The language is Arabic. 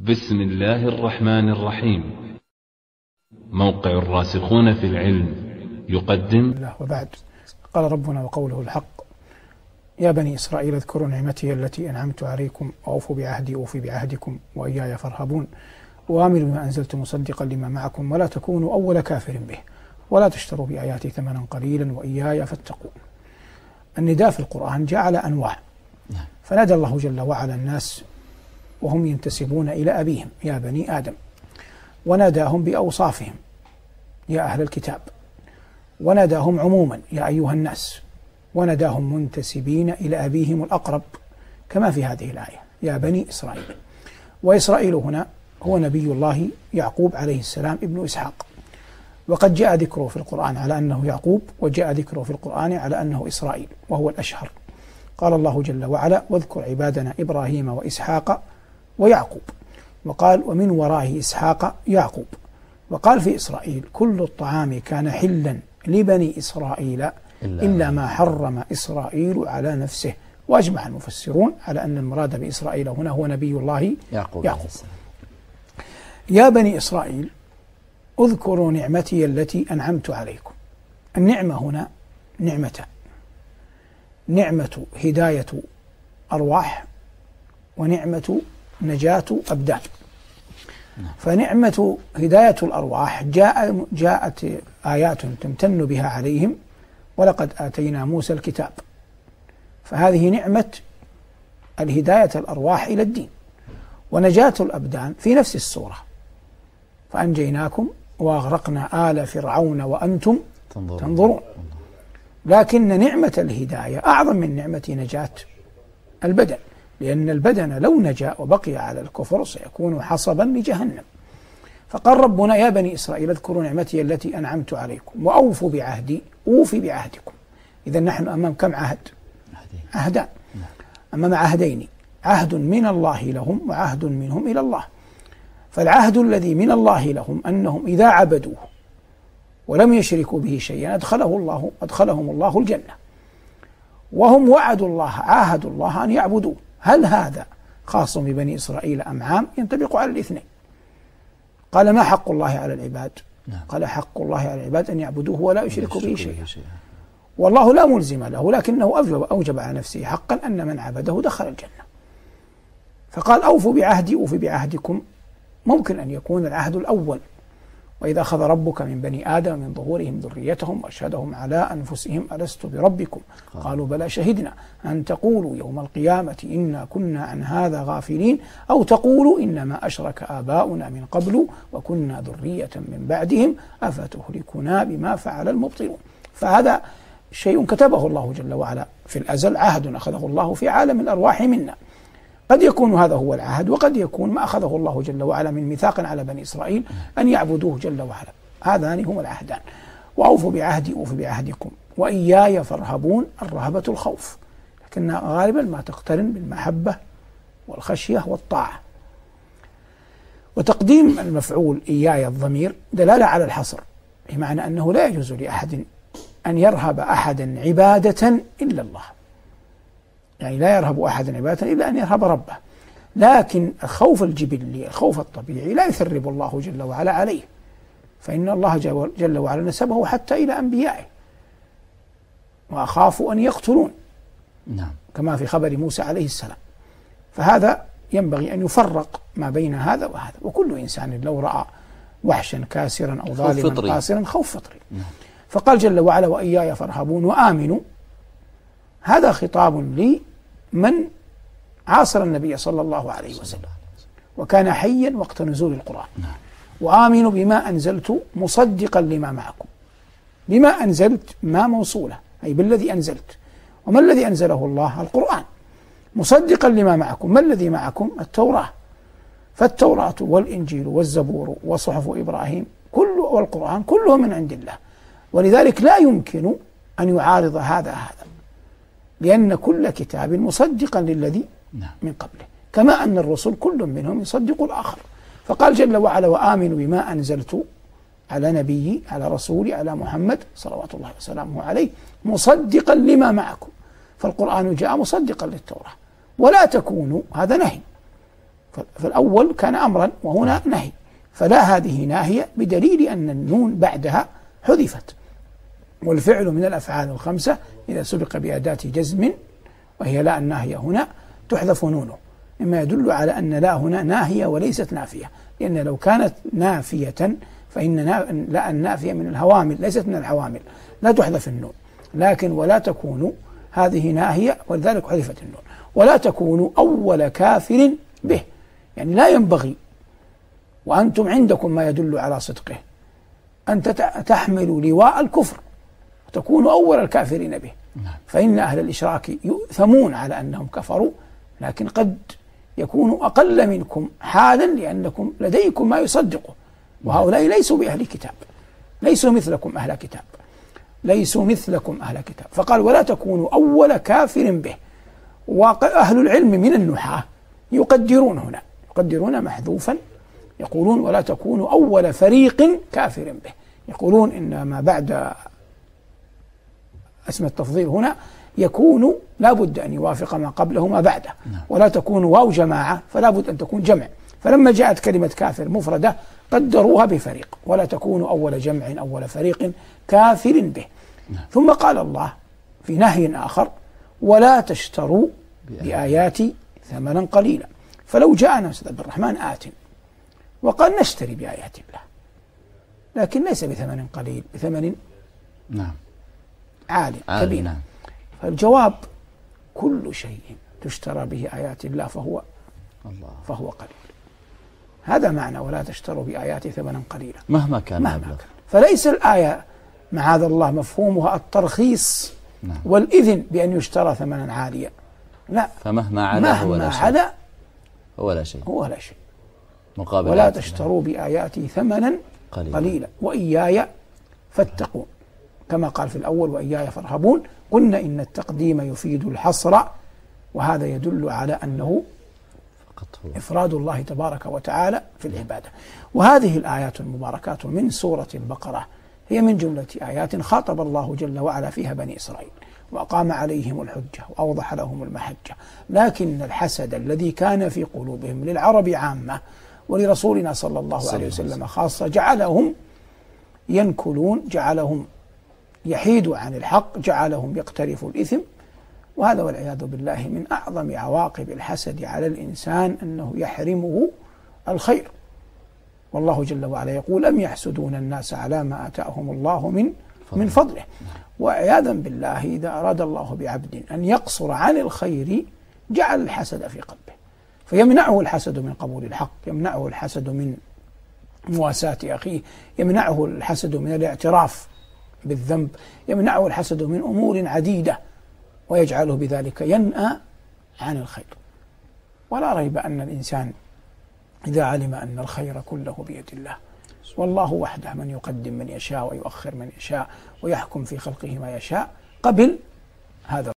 بسم الله الرحمن الرحيم. موقع الراسخون في العلم يقدم الله وبعد. قال ربنا وقوله الحق: يا بني إسرائيل اذكروا نعمتي التي أنعمت عليكم وأوفوا بعهدي أوفي بعهدكم وإياي فارهبون وآمنوا بما أنزلت مصدقا لما معكم ولا تكونوا أول كافر به ولا تشتروا بآياتي ثمنا قليلا وإياي فاتقون. النداء في القرآن جاء على أنواع، فنادى الله جل وعلا الناس وهم ينتسبون إلى أبيهم يا بني آدم، وناداهم بأوصافهم يا أهل الكتاب، وناداهم عموما يا أيها الناس، وناداهم منتسبين إلى أبيهم الأقرب كما في هذه الآية يا بني إسرائيل. وإسرائيل هنا هو نبي الله يعقوب عليه السلام ابن إسحاق، وقد جاء ذكره في القرآن على أنه يعقوب، وجاء ذكره في القرآن على أنه إسرائيل وهو الأشهر. قال الله جل وعلا: واذكر عبادنا إبراهيم وإسحاق ويعقوب، وقال: ومن ورائه إسحاق يعقوب. وقال في إسرائيل: كل الطعام كان حلا لبني إسرائيل إلا ما حرم إسرائيل على نفسه. وأجمع المفسرون على أن المراد بإسرائيل هنا هو نبي الله يعقوب. يا بني إسرائيل اذكروا نعمتي التي أنعمت عليكم. النعمة هنا نعمتان: نعمة هداية أرواح، ونعمة نجاة أبدان. فنعمة هداية الأرواح جاءت آيات تمتن بها عليهم: ولقد آتينا موسى الكتاب. فهذه نعمة الهداية الأرواح إلى الدين. ونجاة الأبدان في نفس السورة: فأنجيناكم وأغرقنا آل فرعون وأنتم تنظرون. لكن نعمة الهداية أعظم من نعمة نجاة البدن، لأن البدن لو نجا وبقي على الكفر سيكون حصبا لجهنم. فقال ربنا: يا بني إسرائيل اذكروا نعمتي التي أنعمت عليكم وأوفوا بعهدي أوفي بعهدكم. إذا نحن أمام كم عهد؟ عهدان، أمام عهدين: عهد من الله لهم وعهد منهم إلى الله. فالعهد الذي من الله لهم أنهم إذا عبدوه ولم يشركوا به شيئا أدخلهم الله الجنة، وهم وعدوا الله عاهدوا الله أن يعبدوه. هل هذا خاص ببني إسرائيل أم عام؟ ينطبق على الاثنين. قال: ما حق الله على العباد؟ قال: حق الله على العباد أن يعبدوه ولا يشركوا به شيئا. والله لا ملزم له، لكنه أوجب على نفسه حقا أن من عبده دخل الجنة. فقال: أوفوا بعهدي أوفي بعهدكم. ممكن أن يكون العهد الأول: وإذا أخذ ربك من بني آدم من ظهورهم ذريتهم وأشهدهم على أنفسهم ألست بربكم قالوا بلى شهدنا أن تقولوا يوم القيامة إنا كنا عن هذا غافلين أو تقولوا إنما أشرك آباؤنا من قبل وكنا ذرية من بعدهم أفتهلكنا بما فعل المبطلون. فهذا شيء كتبه الله جل وعلا في الأزل، عهد أخذه الله في عالم الأرواح منا. قد يكون هذا هو العهد، وقد يكون ما أخذه الله جل وعلا من ميثاق على بني إسرائيل أن يعبدوه جل وعلا. هذان هما العهدان: وأوفوا بعهدي أوفي بعهدكم وإياي فارهبون. الرهبة الخوف، لكنها غالبا ما تقترن بالمحبة والخشية والطاعة. وتقديم المفعول إياي الضمير دلالة على الحصر، بمعنى أنه لا يجوز لأحد أن يرهب أحدا عبادة إلا الله، يعني لا يرهب أحدا عبادة إلا أن يرهب ربه. لكن الخوف الجبلي الخوف الطبيعي لا يثرب الله جل وعلا عليه، فإن الله جل وعلا نسبه حتى إلى أنبيائه: وأخاف أن يقتلون، كما في خبر موسى عليه السلام. فهذا ينبغي أن يفرق ما بين هذا وهذا. وكل إنسان لو رأى وحشا كاسرا أو ظالما قاسرا خوف فطري. فقال جل وعلا: وإياي فارهبون وآمنوا. هذا خطاب لمن عاصر النبي صلى الله عليه وسلم وكان حيا وقت نزول القرآن. وآمنوا بما أنزلت مصدقا لما معكم. بما أنزلت ما موصولة، أي بالذي أنزلت. وما الذي أنزله الله؟ القرآن. مصدقا لما معكم، ما الذي معكم؟ التوراة. فالتوراة والإنجيل والزبور وصحف إبراهيم والقرآن كله من عند الله، ولذلك لا يمكن أن يعارض هذا، لأن كل كتاب مصدقا للذي من قبله، كما أن الرسل كل منهم يصدق الآخر. فقال جل وعلا: وآمنوا بما أنزلت على نبيي على رسولي على محمد صلوات الله وسلامه عليه مصدقا لما معكم. فالقرآن جاء مصدقا للتوراة. ولا تكونوا، هذا نهي، فالأول كان أمرا وهنا نهي، فلا هذه ناهية بدليل أن النون بعدها حذفت. والفعل من الأفعال الخمسة إذا سبق بأداة جزم وهي لا الناهية هنا تحذف نونه، مما يدل على أن لا هنا ناهية وليست نافية، لأن لو كانت نافية فإن لا النافية من الهوامل ليست من العوامل، لا تحذف النون. لكن ولا تكون هذه ناهية ولذلك حذفت النون. ولا تكونوا أول كافر به، يعني لا ينبغي وأنتم عندكم ما يدل على صدقه أن تحملوا لواء الكفر وتكونوا أول الكافرين به، فإن أهل الإشراك يؤثمون على أنهم كفروا، لكن قد يكونوا أقل منكم حالا لأنكم لديكم ما يصدقه، وهؤلاء ليسوا بأهل كتاب، ليسوا مثلكم أهل كتاب، ليسوا مثلكم أهل كتاب. فقال ولا تكونوا أول كافر به. وأهل العلم من النحاة يقدرون هنا، يقدرون محذوفا، يقولون ولا تكونوا أول فريق كافر به، يقولون إن ما بعد اسم التفضيل هنا يكون لا بد أن يوافق ما قبله ما بعده، ولا تكون واو جماعة فلا بد أن تكون جمع، فلما جاءت كلمة كافر مفردة قدروها بفريق، ولا تكونوا أول جمع أول فريق كافر به. ثم قال الله في نهي آخر ولا تشتروا بآياتي ثمنا قليلا. فلو جاءنا أستاذ عبد الرحمن آت وقال نشتري بآيات الله، لكن ليس بثمن قليل، بثمن عالي كبير. فالجواب كل شيء تشترى به آيات الله فهو قليل. هذا معنى ولا تشتروا بآياتي ثمنا قليلا مهما كان. فليس الآية معاذ الله مفهومها الترخيص والإذن بأن يشترى ثمنا عاليا، لا، فمهما علا هو لا شيء ولا تشتروا بآياتي ثمنا قليلا وإياي فاتقون، كما قال في الأول وإياي فارهبون. قلنا إن التقديم يفيد الحصر، وهذا يدل على أنه إفراد الله تبارك وتعالى في العبادة. وهذه الآيات المباركات من سورة البقرة هي من جملة آيات خاطب الله جل وعلا فيها بني إسرائيل وأقام عليهم الحجة وأوضح لهم المحجة، لكن الحسد الذي كان في قلوبهم للعرب عامة ولرسولنا صلى الله عليه وسلم خاصة جعلهم ينكلون، جعلهم يحيدوا عن الحق، جعلهم يقترفوا الإثم. وهذا والعياذ بالله من أعظم عواقب الحسد على الإنسان أنه يحرمه الخير. والله جل وعلا يقول أم يحسدون الناس على ما آتاهم الله من فضله. وعياذا بالله إذا أراد الله بعبد أن يقصر عن الخير جعل الحسد في قلبه، فيمنعه الحسد من قبول الحق، يمنعه الحسد من مواساة أخيه، يمنعه الحسد من الاعتراف بالذنب، يمنعه الحسد من أمور عديدة، ويجعله بذلك ينأى عن الخير. ولا ريب أن الإنسان إذا علم أن الخير كله بيد الله، والله وحده من يقدم من يشاء ويؤخر من يشاء ويحكم في خلقه ما يشاء، قبل هذا